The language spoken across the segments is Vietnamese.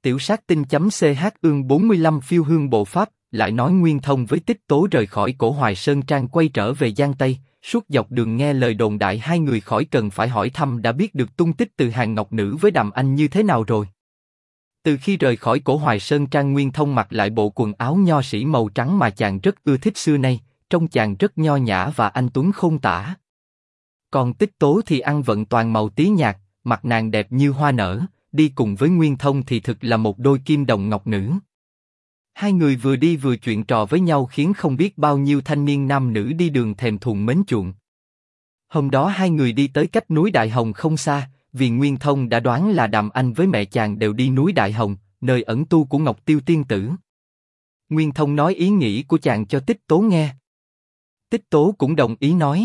Tiểu sát tinh .ch ương 45 phiêu hương bộ pháp, lại nói Nguyên Thông với Tích Tố rời khỏi Cổ Hoài Sơn Trang quay trở về Giang Tây, suốt dọc đường nghe lời đồn đại hai người khỏi cần phải hỏi thăm đã biết được tung tích từ Hàng Ngọc Nữ với Đàm Anh như thế nào rồi. Từ khi rời khỏi Cổ Hoài Sơn Trang, Nguyên Thông mặc lại bộ quần áo nho sĩ màu trắng mà chàng rất ưa thích xưa nay, trông chàng rất nho nhã và anh tuấn khôn tả. Còn Tích Tố thì ăn vận toàn màu tí nhạt, mặt nàng đẹp như hoa nở, đi cùng với Nguyên Thông thì thực là một đôi kim đồng ngọc nữ. Hai người vừa đi vừa chuyện trò với nhau khiến không biết bao nhiêu thanh niên nam nữ đi đường thèm thuồng mến chuộng. Hôm đó hai người đi tới cách núi Đại Hồng không xa, vì Nguyên Thông đã đoán là Đàm Anh với mẹ chàng đều đi núi Đại Hồng, nơi ẩn tu của Ngọc Tiêu Tiên Tử. Nguyên Thông nói ý nghĩ của chàng cho Tích Tố nghe. Tích Tố cũng đồng ý nói: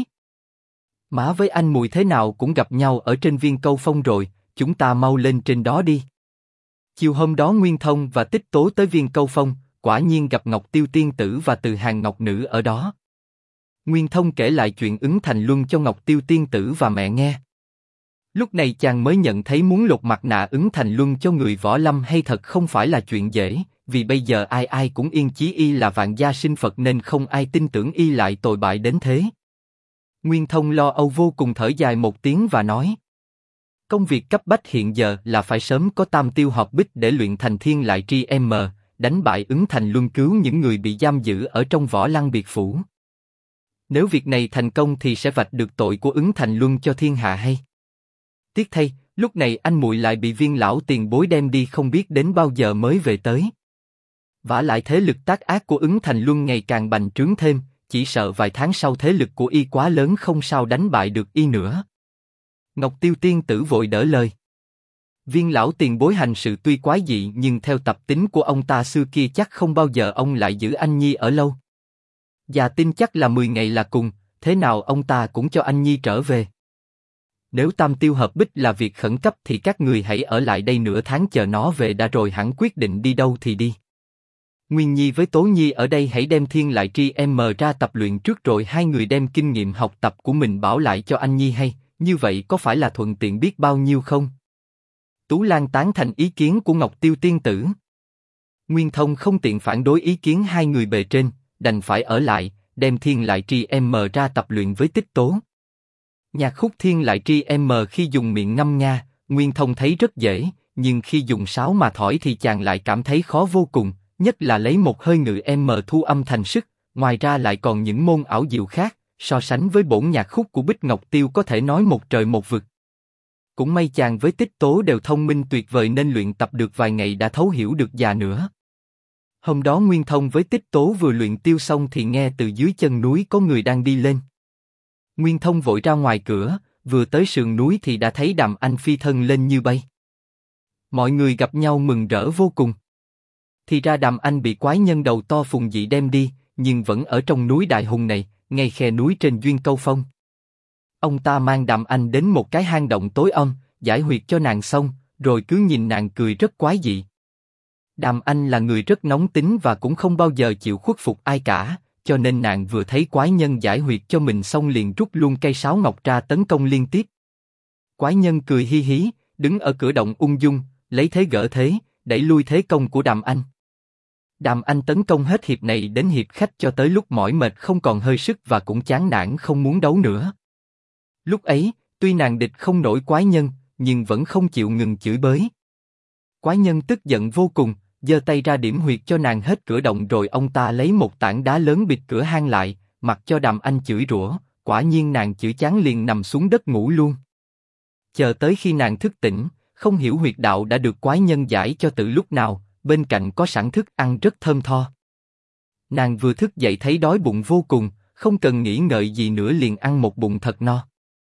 má với anh mùi thế nào cũng gặp nhau ở trên Viên Câu Phong rồi, chúng ta mau lên trên đó đi. Chiều hôm đó Nguyên Thông và Tích Tố tới Viên Câu Phong, quả nhiên gặp Ngọc Tiêu Tiên Tử và Từ Hàng Ngọc Nữ ở đó. Nguyên Thông kể lại chuyện Ứng Thành Luân cho Ngọc Tiêu Tiên Tử và mẹ nghe. Lúc này chàng mới nhận thấy muốn lột mặt nạ Ứng Thành Luân cho người võ lâm hay thật không phải là chuyện dễ, vì bây giờ ai ai cũng yên chí y là vạn gia sinh Phật nên không ai tin tưởng y lại tồi bại đến thế. Nguyên Thông lo âu vô cùng, thở dài một tiếng và nói: công việc cấp bách hiện giờ là phải sớm có tam tiêu hợp bích để luyện thành thiên lại tri m, đánh bại Ứng Thành Luân, cứu những người bị giam giữ ở trong Võ Lăng biệt phủ. Nếu việc này thành công thì sẽ vạch được tội của Ứng Thành Luân cho thiên hạ hay. Tiếc thay, lúc này anh muội lại bị Viên lão tiền bối đem đi không biết đến bao giờ mới về tới. Vả lại thế lực tác ác của Ứng Thành Luân ngày càng bành trướng thêm, chỉ sợ vài tháng sau thế lực của y quá lớn không sao đánh bại được y nữa. Ngọc Tiêu Tiên Tử vội đỡ lời: Viên lão tiền bối hành sự tuy quái dị nhưng theo tập tính của ông ta xưa kia chắc không bao giờ ông lại giữ anh nhi ở lâu. Và tin chắc là 10 ngày là cùng, thế nào ông ta cũng cho anh nhi trở về. Nếu tam tiêu hợp bích là việc khẩn cấp thì các người hãy ở lại đây nửa tháng chờ nó về đã rồi hẳn quyết định đi đâu thì đi. Nguyên Nhi với Tố Nhi ở đây hãy đem thiên lại tri m ra tập luyện trước rồi hai người đem kinh nghiệm học tập của mình bảo lại cho anh Nhi hay, như vậy có phải là thuận tiện biết bao nhiêu không? Tú Lan tán thành ý kiến của Ngọc Tiêu Tiên Tử. Nguyên Thông không tiện phản đối ý kiến hai người bề trên, đành phải ở lại, đem thiên lại tri m ra tập luyện với Tích Tố. Nhạc khúc thiên lại tri m khi dùng miệng ngâm nga, Nguyên Thông thấy rất dễ, nhưng khi dùng sáo mà thổi thì chàng lại cảm thấy khó vô cùng, nhất là lấy một hơi ngự m thu âm thành sức, ngoài ra lại còn những môn ảo diệu khác, so sánh với bổn nhạc khúc của Bích Ngọc Tiêu có thể nói một trời một vực. Cũng may chàng với Tích Tố đều thông minh tuyệt vời nên luyện tập được vài ngày đã thấu hiểu được già nữa. Hôm đó Nguyên Thông với Tích Tố vừa luyện tiêu xong thì nghe từ dưới chân núi có người đang đi lên. Nguyên Thông vội ra ngoài cửa, vừa tới sườn núi thì đã thấy Đàm Anh phi thân lên như bay. Mọi người gặp nhau mừng rỡ vô cùng. Thì ra Đàm Anh bị quái nhân đầu to Phùng Dị đem đi, nhưng vẫn ở trong núi Đại Hùng này, ngay khe núi trên Duyên Câu Phong. Ông ta mang Đàm Anh đến một cái hang động tối om, giải huyệt cho nàng xong, rồi cứ nhìn nàng cười rất quái dị. Đàm Anh là người rất nóng tính và cũng không bao giờ chịu khuất phục ai cả, cho nên nàng vừa thấy quái nhân giải huyệt cho mình xong liền rút luôn cây sáo ngọc ra tấn công liên tiếp. Quái nhân cười hi hí, đứng ở cửa động ung dung, lấy thế gỡ thế, đẩy lui thế công của Đàm Anh. Đàm Anh tấn công hết hiệp này đến hiệp khách cho tới lúc mỏi mệt không còn hơi sức và cũng chán nản không muốn đấu nữa. Lúc ấy, tuy nàng địch không nổi quái nhân, nhưng vẫn không chịu ngừng chửi bới. Quái nhân tức giận vô cùng, giơ tay ra điểm huyệt cho nàng hết cửa động rồi ông ta lấy một tảng đá lớn bịt cửa hang lại, mặc cho Đàm Anh chửi rủa, quả nhiên nàng chửi chán liền nằm xuống đất ngủ luôn. Chờ tới khi nàng thức tỉnh, không hiểu huyệt đạo đã được quái nhân giải cho từ lúc nào, bên cạnh có sẵn thức ăn rất thơm tho. Nàng vừa thức dậy thấy đói bụng vô cùng, không cần nghĩ ngợi gì nữa liền ăn một bụng thật no.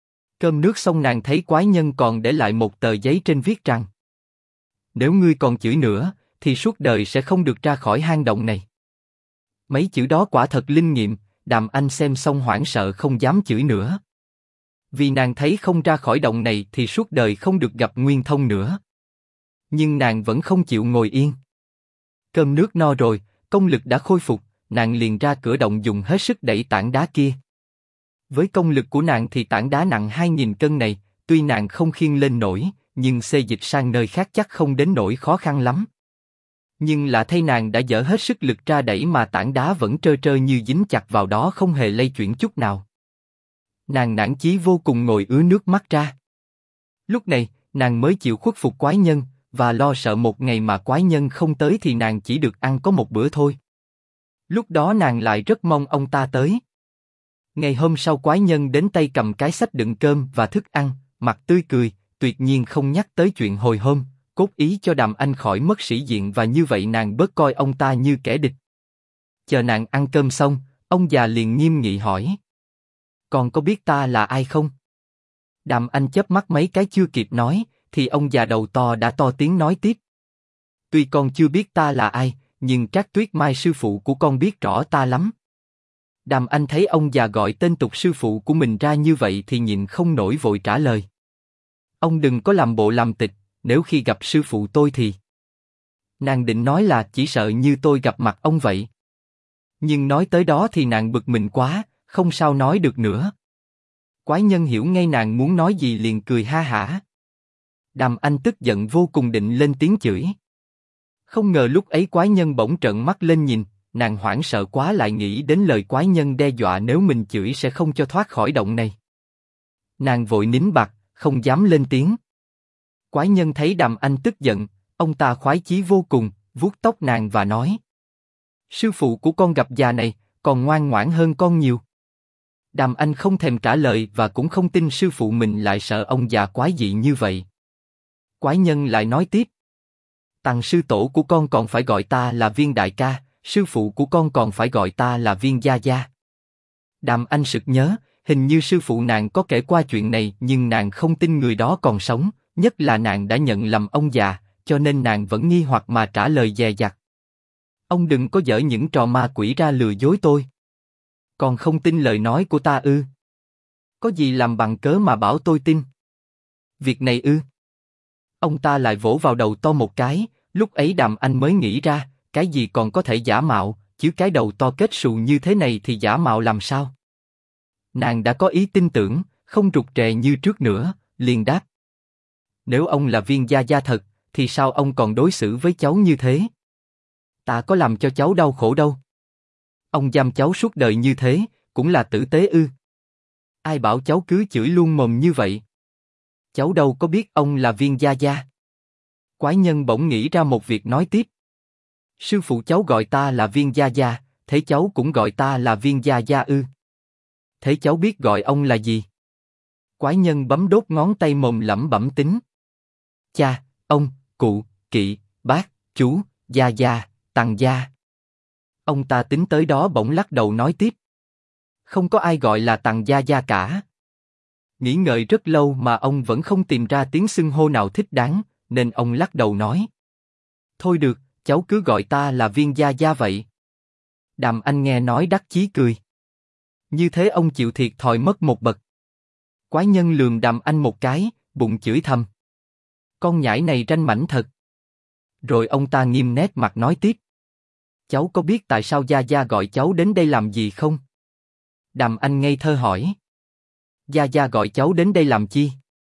Cơm nước xong nàng thấy quái nhân còn để lại một tờ giấy trên viết rằng: nếu ngươi còn chửi nữa, thì suốt đời sẽ không được ra khỏi hang động này. Mấy chữ đó quả thật linh nghiệm, Đàm Anh xem xong hoảng sợ không dám chửi nữa. Vì nàng thấy không ra khỏi động này thì suốt đời không được gặp Nguyên Thông nữa. Nhưng nàng vẫn không chịu ngồi yên. Cơm nước no rồi, công lực đã khôi phục, nàng liền ra cửa động dùng hết sức đẩy tảng đá kia. Với công lực của nàng thì tảng đá nặng 2000 cân này, tuy nàng không khiêng lên nổi, nhưng xê dịch sang nơi khác chắc không đến nỗi khó khăn lắm. Nhưng lạ thay nàng đã dở hết sức lực ra đẩy mà tảng đá vẫn trơ trơ như dính chặt vào đó không hề lay chuyển chút nào. Nàng nản chí vô cùng ngồi ứa nước mắt ra. Lúc này, nàng mới chịu khuất phục quái nhân, và lo sợ một ngày mà quái nhân không tới thì nàng chỉ được ăn có một bữa thôi. Lúc đó nàng lại rất mong ông ta tới. Ngày hôm sau quái nhân đến tay cầm cái xách đựng cơm và thức ăn, mặt tươi cười, tuyệt nhiên không nhắc tới chuyện hồi hôm, cốt ý cho Đàm Anh khỏi mất sĩ diện và như vậy nàng bớt coi ông ta như kẻ địch. Chờ nàng ăn cơm xong, ông già liền nghiêm nghị hỏi: "Con có biết ta là ai không?" Đàm Anh chớp mắt mấy cái chưa kịp nói, thì ông già đầu to đã to tiếng nói tiếp: "Tuy con chưa biết ta là ai, nhưng Trác Tuyết Mai sư phụ của con biết rõ ta lắm." Đàm Anh thấy ông già gọi tên tục sư phụ của mình ra như vậy thì nhịn không nổi vội trả lời: "Ông đừng có làm bộ làm tịch, nếu khi gặp sư phụ tôi thì..." Nàng định nói là chỉ sợ như tôi gặp mặt ông vậy. Nhưng nói tới đó thì nàng bực mình quá, không sao nói được nữa. Quái nhân hiểu ngay nàng muốn nói gì liền cười ha hả. Đàm Anh tức giận vô cùng định lên tiếng chửi. Không ngờ lúc ấy quái nhân bỗng trợn mắt lên nhìn, nàng hoảng sợ quá lại nghĩ đến lời quái nhân đe dọa nếu mình chửi sẽ không cho thoát khỏi động này. Nàng vội nín bặt, không dám lên tiếng. Quái nhân thấy Đàm Anh tức giận, ông ta khoái chí vô cùng, vuốt tóc nàng và nói: "Sư phụ của con gặp già này, còn ngoan ngoãn hơn con nhiều." Đàm Anh không thèm trả lời và cũng không tin sư phụ mình lại sợ ông già quái dị như vậy. Quái nhân lại nói tiếp: "Tằng sư tổ của con còn phải gọi ta là Viên đại ca, sư phụ của con còn phải gọi ta là Viên gia gia." Đàm Anh sực nhớ, hình như sư phụ nàng có kể qua chuyện này nhưng nàng không tin người đó còn sống, nhất là nàng đã nhận lầm ông già, cho nên nàng vẫn nghi hoặc mà trả lời dè dặt: "Ông đừng có dở những trò ma quỷ ra lừa dối tôi. Còn không tin lời nói của ta ư? Có gì làm bằng cớ mà bảo tôi tin? Việc này ư?" Ông ta lại vỗ vào đầu to một cái, lúc ấy Đàm Anh mới nghĩ ra, cái gì còn có thể giả mạo, chứ cái đầu to kết xù như thế này thì giả mạo làm sao? Nàng đã có ý tin tưởng, không rụt rè như trước nữa, liền đáp: "Nếu ông là Viên gia gia thật, thì sao ông còn đối xử với cháu như thế? Ta có làm cho cháu đau khổ đâu. Ông giam cháu suốt đời như thế, cũng là tử tế ư? Ai bảo cháu cứ chửi luôn mồm như vậy? Cháu đâu có biết ông là Viên gia gia." Quái nhân bỗng nghĩ ra một việc nói tiếp: "Sư phụ cháu gọi ta là Viên gia gia, thế cháu cũng gọi ta là Viên gia gia ư? Thế cháu biết gọi ông là gì?" Quái nhân bấm đốt ngón tay mồm lẩm bẩm tính: "Cha, ông, cụ, kỵ, bác, chú, gia gia, tằng gia." Ông ta tính tới đó bỗng lắc đầu nói tiếp: "Không có ai gọi là tằng gia gia cả." Nghĩ ngợi rất lâu mà ông vẫn không tìm ra tiếng xưng hô nào thích đáng, nên ông lắc đầu nói: "Thôi được, cháu cứ gọi ta là Viên gia gia vậy." Đàm Anh nghe nói đắc chí cười. Như thế ông chịu thiệt thòi mất một bậc. Quái nhân lườm Đàm Anh một cái, bụng chửi thầm: "Con nhãi này ranh mãnh thật." Rồi ông ta nghiêm nét mặt nói tiếp: "Cháu có biết tại sao gia gia gọi cháu đến đây làm gì không?" Đàm Anh ngây thơ hỏi: "Gia gia gọi cháu đến đây làm chi?"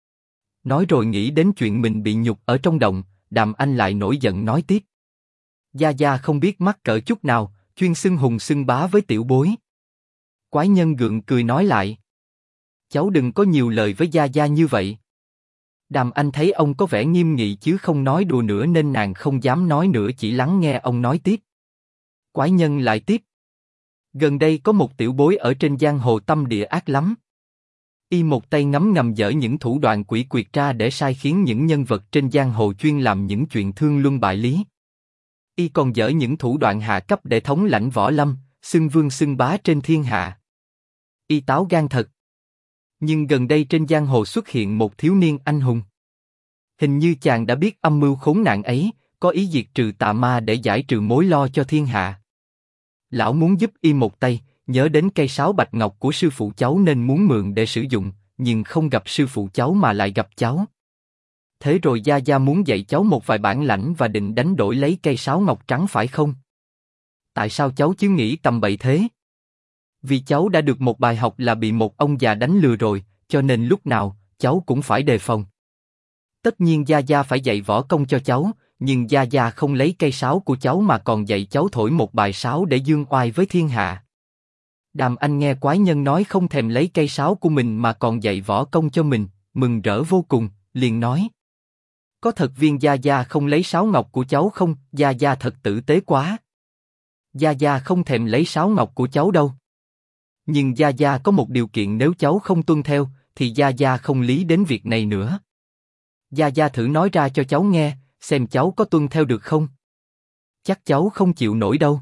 Nói rồi nghĩ đến chuyện mình bị nhục ở trong động, Đàm Anh lại nổi giận nói tiếp: "Gia gia không biết mắc cỡ chút nào, chuyên xưng hùng xưng bá với tiểu bối." Quái nhân gượng cười nói lại: "Cháu đừng có nhiều lời với gia gia như vậy." Đàm Anh thấy ông có vẻ nghiêm nghị chứ không nói đùa nữa nên nàng không dám nói nữa, chỉ lắng nghe ông nói tiếp. Quái nhân lại tiếp: "Gần đây có một tiểu bối ở trên giang hồ tâm địa ác lắm. Y một tay ngấm ngầm dở những thủ đoạn quỷ quyệt ra để sai khiến những nhân vật trên giang hồ chuyên làm những chuyện thương luân bại lý. Y còn dở những thủ đoạn hạ cấp để thống lãnh võ lâm, xưng vương xưng bá trên thiên hạ. Y táo gan thật. Nhưng gần đây trên giang hồ xuất hiện một thiếu niên anh hùng. Hình như chàng đã biết âm mưu khốn nạn ấy, có ý diệt trừ tà ma để giải trừ mối lo cho thiên hạ. Lão muốn giúp Y một tay, nhớ đến cây sáo bạch ngọc của sư phụ cháu nên muốn mượn để sử dụng, nhưng không gặp sư phụ cháu mà lại gặp cháu. Thế rồi gia gia muốn dạy cháu một vài bản lãnh và định đánh đổi lấy cây sáo ngọc trắng phải không? Tại sao cháu chứ nghĩ tầm bậy thế? Vì cháu đã được một bài học là bị một ông già đánh lừa rồi, cho nên lúc nào cháu cũng phải đề phòng." Tất nhiên Gia Gia phải dạy võ công cho cháu, nhưng Gia Gia không lấy cây sáo của cháu mà còn dạy cháu thổi một bài sáo để dương oai với thiên hạ. Đàm Anh nghe quái nhân nói không thèm lấy cây sáo của mình mà còn dạy võ công cho mình, mừng rỡ vô cùng, liền nói: có thật Viên Gia Gia không lấy sáo ngọc của cháu không? Gia Gia thật tử tế quá. Gia Gia không thèm lấy sáo ngọc của cháu đâu. Nhưng Gia Gia có một điều kiện, nếu cháu không tuân theo, thì Gia Gia không lý đến việc này nữa. Gia Gia thử nói ra cho cháu nghe, xem cháu có tuân theo được không? Chắc cháu không chịu nổi đâu.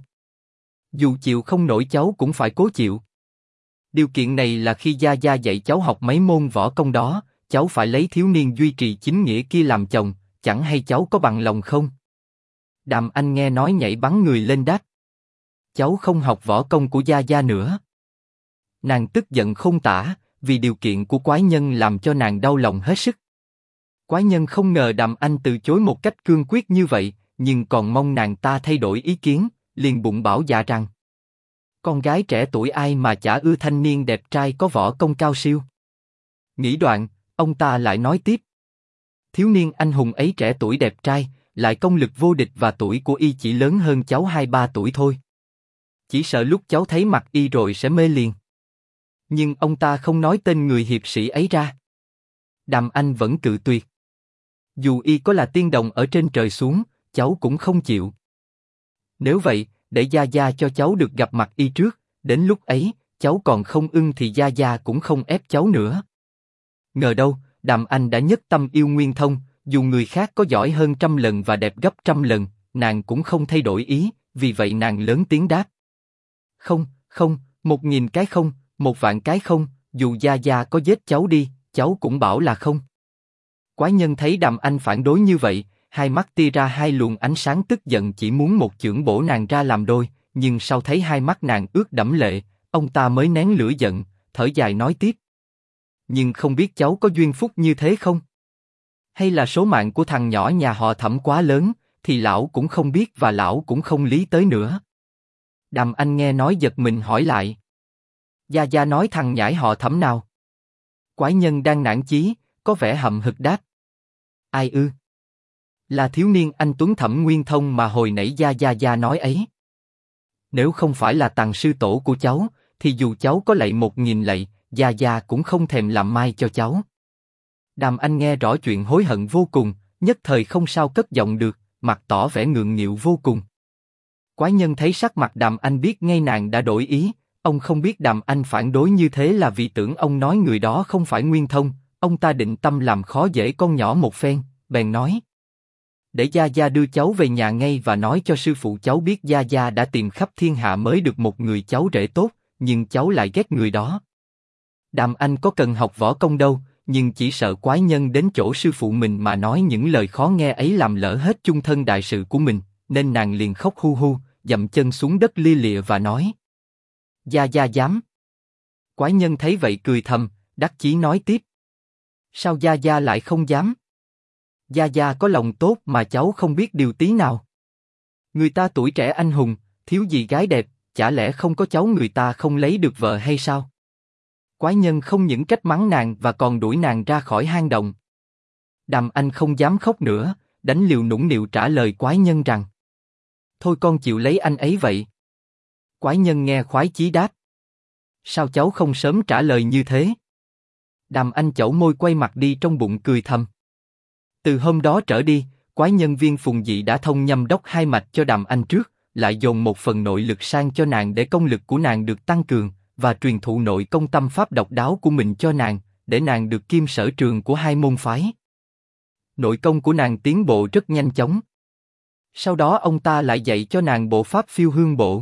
Dù chịu không nổi cháu cũng phải cố chịu. Điều kiện này là khi Gia Gia dạy cháu học mấy môn võ công đó, cháu phải lấy thiếu niên duy trì chính nghĩa kia làm chồng, chẳng hay cháu có bằng lòng không? Đàm Anh nghe nói nhảy bắn người lên đáp: cháu không học võ công của Gia Gia nữa. Nàng tức giận không tả, vì điều kiện của quái nhân làm cho nàng đau lòng hết sức. Quái nhân không ngờ Đàm Anh từ chối một cách cương quyết như vậy, nhưng còn mong nàng ta thay đổi ý kiến, liền bụng bảo dạ rằng: con gái trẻ tuổi ai mà chả ưa thanh niên đẹp trai có võ công cao siêu. Nghĩ đoạn, ông ta lại nói tiếp: thiếu niên anh hùng ấy trẻ tuổi đẹp trai, lại công lực vô địch và tuổi của y chỉ lớn hơn cháu 2-3 tuổi thôi. Chỉ sợ lúc cháu thấy mặt y rồi sẽ mê liền. Nhưng ông ta không nói tên người hiệp sĩ ấy ra. Đàm Anh vẫn cự tuyệt. Dù y có là tiên đồng ở trên trời xuống, cháu cũng không chịu. Nếu vậy, để Gia Gia cho cháu được gặp mặt y trước, đến lúc ấy, cháu còn không ưng thì Gia Gia cũng không ép cháu nữa. Ngờ đâu, Đàm Anh đã nhất tâm yêu Nguyên Thông, dù người khác có giỏi hơn 100 lần và đẹp gấp 100 lần, nàng cũng không thay đổi ý, vì vậy nàng lớn tiếng đáp: không, không, 1000 cái không, 10000 cái không, dù Gia Gia có giết cháu đi, cháu cũng bảo là không. Quái nhân thấy Đàm Anh phản đối như vậy, hai mắt tia ra hai luồng ánh sáng tức giận, chỉ muốn một chưởng bổ nàng ra làm đôi, nhưng sau thấy hai mắt nàng ướt đẫm lệ, ông ta mới nén lửa giận, thở dài nói tiếp: nhưng không biết cháu có duyên phúc như thế không? Hay là số mạng của thằng nhỏ nhà họ Thẩm quá lớn, thì lão cũng không biết và lão cũng không lý tới nữa. Đàm Anh nghe nói giật mình hỏi lại: Gia Gia nói thằng nhãi họ Thẩm nào? Quái nhân đang nản chí, có vẻ hậm hực đáp: ai ư? Là thiếu niên anh tuấn Thẩm Nguyên Thông mà hồi nãy Gia nói ấy. Nếu không phải là tàng sư tổ của cháu, thì dù cháu có lạy 1000 lạy, Gia cũng không thèm làm mai cho cháu. Đàm Anh nghe rõ chuyện hối hận vô cùng, nhất thời không sao cất giọng được, mặt tỏ vẻ ngượng nghịu vô cùng. Quái nhân thấy sắc mặt Đàm Anh biết ngay nàng đã đổi ý, ông không biết Đàm Anh phản đối như thế là vì tưởng ông nói người đó không phải Nguyên Thông, ông ta định tâm làm khó dễ con nhỏ một phen, bèn nói: để Gia đưa cháu về nhà ngay và nói cho sư phụ cháu biết Gia đã tìm khắp thiên hạ mới được một người cháu rể tốt, nhưng cháu lại ghét người đó. Đàm Anh có cần học võ công đâu, nhưng chỉ sợ quái nhân đến chỗ sư phụ mình mà nói những lời khó nghe ấy làm lỡ hết chung thân đại sự của mình, nên nàng liền khóc hu hu, dậm chân xuống đất lia lịa và nói: Gia dám. Quái nhân thấy vậy cười thầm, đắc chí nói tiếp: sao Gia lại không dám? Gia có lòng tốt mà cháu không biết điều tí nào. Người ta tuổi trẻ anh hùng, thiếu gì gái đẹp, chả lẽ không có cháu người ta không lấy được vợ hay sao? Quái nhân không những trách mắng nàng và còn đuổi nàng ra khỏi hang động. Đàm Anh không dám khóc nữa, đánh liều nũng nịu trả lời quái nhân rằng: thôi con chịu lấy anh ấy vậy. Quái nhân nghe khoái chí đáp: sao cháu không sớm trả lời như thế? Đàm Anh chẩu môi quay mặt đi trong bụng cười thầm. Từ hôm đó trở đi, quái nhân Viên Phùng Dị đã thông nhâm đốc hai mạch cho Đàm Anh trước, lại dồn một phần nội lực sang cho nàng để công lực của nàng được tăng cường, và truyền thụ nội công tâm pháp độc đáo của mình cho nàng, để nàng được kim sở trường của hai môn phái. Nội công của nàng tiến bộ rất nhanh chóng. Sau đó ông ta lại dạy cho nàng bộ pháp Phiêu Hương Bộ.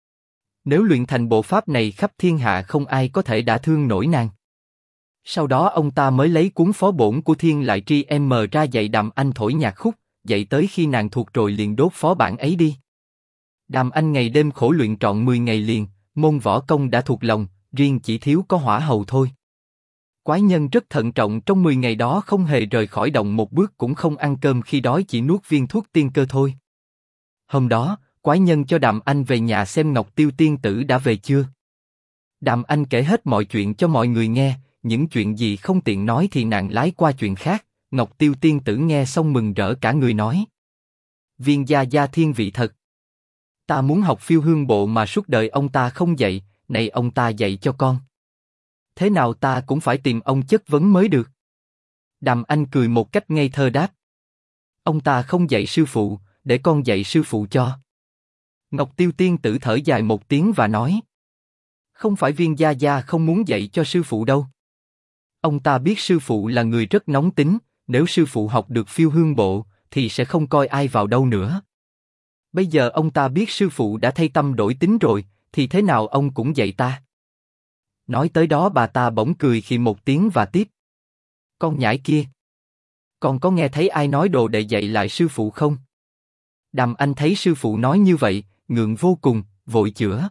Nếu luyện thành bộ pháp này khắp thiên hạ không ai có thể đả thương nổi nàng. Sau đó ông ta mới lấy cuốn phó bổn của Thiên Lại Tri M ra dạy Đàm Anh thổi nhạc khúc, dạy tới khi nàng thuộc rồi liền đốt phó bản ấy đi. Đàm Anh ngày đêm khổ luyện trọn 10 ngày liền, môn võ công đã thuộc lòng, riêng chỉ thiếu có hỏa hầu thôi. Quái nhân rất thận trọng, trong 10 ngày đó không hề rời khỏi động một bước, cũng không ăn cơm, khi đói chỉ nuốt viên thuốc tiên cơ thôi. Hôm đó, quái nhân cho Đàm Anh về nhà xem Ngọc Tiêu tiên tử đã về chưa. Đàm Anh kể hết mọi chuyện cho mọi người nghe, những chuyện gì không tiện nói thì nàng lái qua chuyện khác, Ngọc Tiêu tiên tử nghe xong mừng rỡ cả người nói. Viên gia gia thiên vị thật. Ta muốn học phiêu hương bộ mà suốt đời ông ta không dạy, này ông ta dạy cho con. Thế nào ta cũng phải tìm ông chất vấn mới được. Đàm Anh cười một cách ngây thơ đáp. Ông ta không dạy sư phụ, để con dạy sư phụ cho. Ngọc Tiêu tiên tử thở dài một tiếng và nói. Không phải Viên gia gia không muốn dạy cho sư phụ đâu. Ông ta biết sư phụ là người rất nóng tính, nếu sư phụ học được phiêu hương bộ, thì sẽ không coi ai vào đâu nữa. Bây giờ ông ta biết sư phụ đã thay tâm đổi tính rồi, thì thế nào ông cũng dạy ta. Nói tới đó bà ta bỗng cười khi một tiếng và tiếp. Con nhãi kia. Con có nghe thấy ai nói đồ đệ dạy lại sư phụ không? Đàm Anh thấy sư phụ nói như vậy, ngượng vô cùng, vội chữa.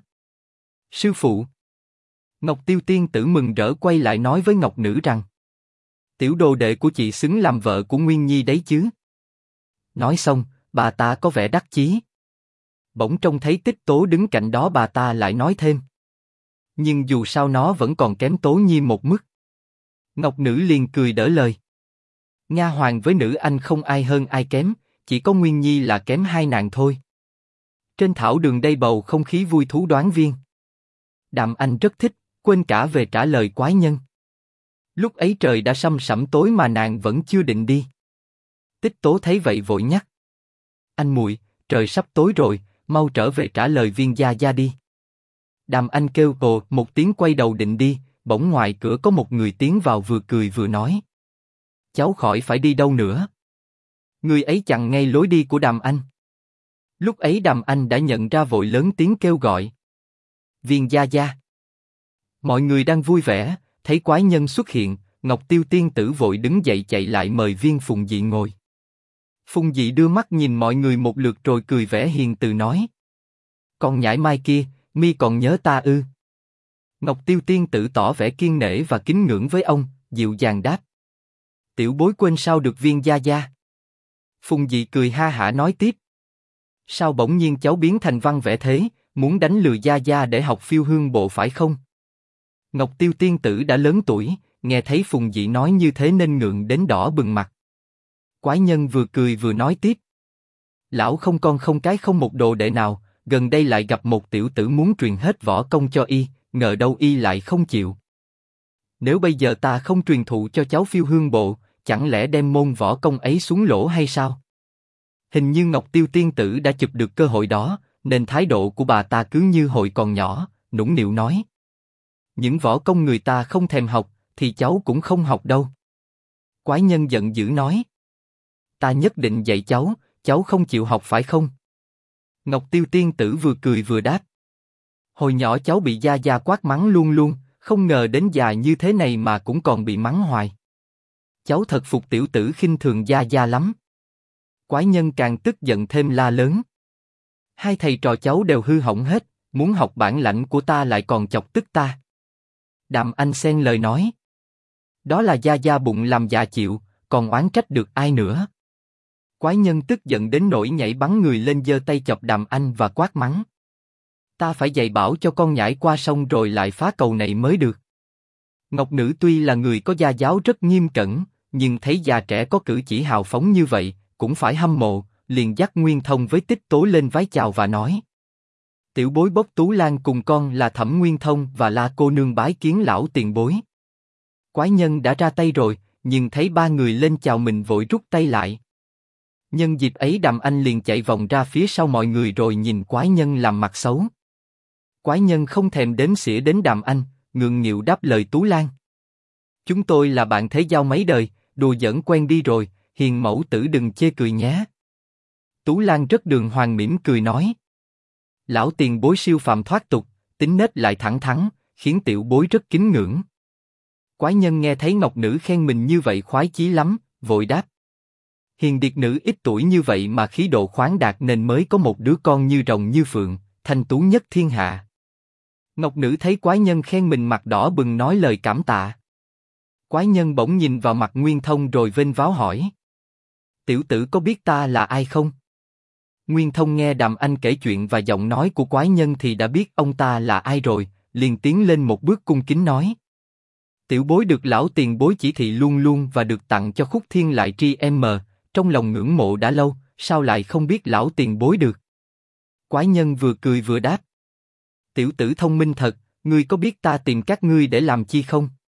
Sư phụ. Ngọc Tiêu tiên tử mừng rỡ quay lại nói với Ngọc Nữ rằng. Tiểu đồ đệ của chị xứng làm vợ của Nguyên Nhi đấy chứ. Nói xong, bà ta có vẻ đắc chí. Bỗng trông thấy Tích Tố đứng cạnh đó bà ta lại nói thêm. Nhưng dù sao nó vẫn còn kém Tố Nhi một mức. Ngọc Nữ liền cười đỡ lời. Nha Hoàng với Nữ Anh không ai hơn ai kém, chỉ có Nguyên Nhi là kém hai nàng thôi. Trên thảo đường đây bầu không khí vui thú đoán viên. Đàm Anh rất thích, quên cả về trả lời quái nhân. Lúc ấy trời đã săm sẩm tối mà nàng vẫn chưa định đi. Tích Tố thấy vậy vội nhắc. Anh muội, trời sắp tối rồi, mau trở về trả lời Viên gia gia đi. Đàm Anh kêu ồ một tiếng quay đầu định đi, bỗng ngoài cửa có một người tiến vào vừa cười vừa nói. Cháu khỏi phải đi đâu nữa. Người ấy chặn ngay lối đi của Đàm Anh. Lúc ấy Đàm Anh đã nhận ra vội lớn tiếng kêu gọi. Viên gia gia. Mọi người đang vui vẻ, thấy quái nhân xuất hiện, Ngọc Tiêu tiên tử vội đứng dậy chạy lại mời Viên Phùng Dị ngồi. Phùng Dị đưa mắt nhìn mọi người một lượt rồi cười vẻ hiền từ nói. Con nhãi mai kia, mi còn nhớ ta ư? Ngọc Tiêu tiên tử tỏ vẻ kiên nể và kính ngưỡng với ông, dịu dàng đáp. Tiểu bối quên sao được Viên gia gia. Phùng Dị cười ha hả nói tiếp. Sao bỗng nhiên cháu biến thành văn vẽ thế, muốn đánh lừa gia gia để học phiêu hương bộ phải không? Ngọc Tiêu tiên tử đã lớn tuổi, nghe thấy Phùng Dị nói như thế nên ngượng đến đỏ bừng mặt. Quái nhân vừa cười vừa nói tiếp. Lão không con không cái không một đồ đệ nào, gần đây lại gặp một tiểu tử muốn truyền hết võ công cho y, ngờ đâu y lại không chịu. Nếu bây giờ ta không truyền thụ cho cháu phiêu hương bộ, chẳng lẽ đem môn võ công ấy xuống lỗ hay sao? Hình như Ngọc Tiêu tiên tử đã chụp được cơ hội đó, nên thái độ của bà ta cứ như hồi còn nhỏ, nũng nịu nói. Những võ công người ta không thèm học, thì cháu cũng không học đâu. Quái nhân giận dữ nói. Ta nhất định dạy cháu không chịu học phải không? Ngọc Tiêu tiên tử vừa cười vừa đáp. Hồi nhỏ cháu bị gia gia quát mắng luôn luôn, không ngờ đến già như thế này mà cũng còn bị mắng hoài. Cháu thật phục tiểu tử khinh thường gia gia lắm. Quái nhân càng tức giận thêm la lớn. Hai thầy trò cháu đều hư hỏng hết, muốn học bản lãnh của ta lại còn chọc tức ta. Đàm Anh xen lời nói. Đó là gia gia bụng làm già chịu, còn oán trách được ai nữa. Quái nhân tức giận đến nỗi nhảy bắn người lên giơ tay chọc Đàm Anh và quát mắng. Ta phải dạy bảo cho con nhãi qua sông rồi lại phá cầu này mới được. Ngọc Nữ tuy là người có gia giáo rất nghiêm cẩn, nhưng thấy già trẻ có cử chỉ hào phóng như vậy, cũng phải hâm mộ, liền dắt Nguyên Thông với Tích Tố lên vái chào và nói. Tiểu bối Bốc Tú Lan cùng con là Thẩm Nguyên Thông và La cô nương bái kiến lão tiền bối. Quái nhân đã ra tay rồi, nhưng thấy ba người lên chào mình vội rút tay lại. Nhân dịp ấy Đàm Anh liền chạy vòng ra phía sau mọi người rồi nhìn quái nhân làm mặt xấu. Quái nhân không thèm đếm xỉa đến Đàm Anh, ngượng nghịu đáp lời Tú Lan. Chúng tôi là bạn thế giao mấy đời, đùa giỡn quen đi rồi, hiền mẫu tử đừng chê cười nhé. Tú Lan rất đường hoàng mỉm cười nói. Lão tiền bối siêu phàm thoát tục, tính nết lại thẳng thắn, khiến tiểu bối rất kính ngưỡng. Quái nhân nghe thấy Ngọc Nữ khen mình như vậy khoái chí lắm, vội đáp. Hiền điệt nữ ít tuổi như vậy mà khí độ khoáng đạt nên mới có một đứa con như rồng như phượng, thanh tú nhất thiên hạ. Ngọc Nữ thấy quái nhân khen mình mặt đỏ bừng nói lời cảm tạ. Quái nhân bỗng nhìn vào mặt Nguyên Thông rồi vênh váo hỏi. Tiểu tử có biết ta là ai không? Nguyên Thông nghe Đàm Anh kể chuyện và giọng nói của quái nhân thì đã biết ông ta là ai rồi, liền tiến lên một bước cung kính nói. Tiểu bối được lão tiền bối chỉ thị luôn luôn và được tặng cho Khúc Thiên lại tri em mờ, trong lòng ngưỡng mộ đã lâu, sao lại không biết lão tiền bối được? Quái nhân vừa cười vừa đáp. Tiểu tử thông minh thật, ngươi có biết ta tìm các ngươi để làm chi không?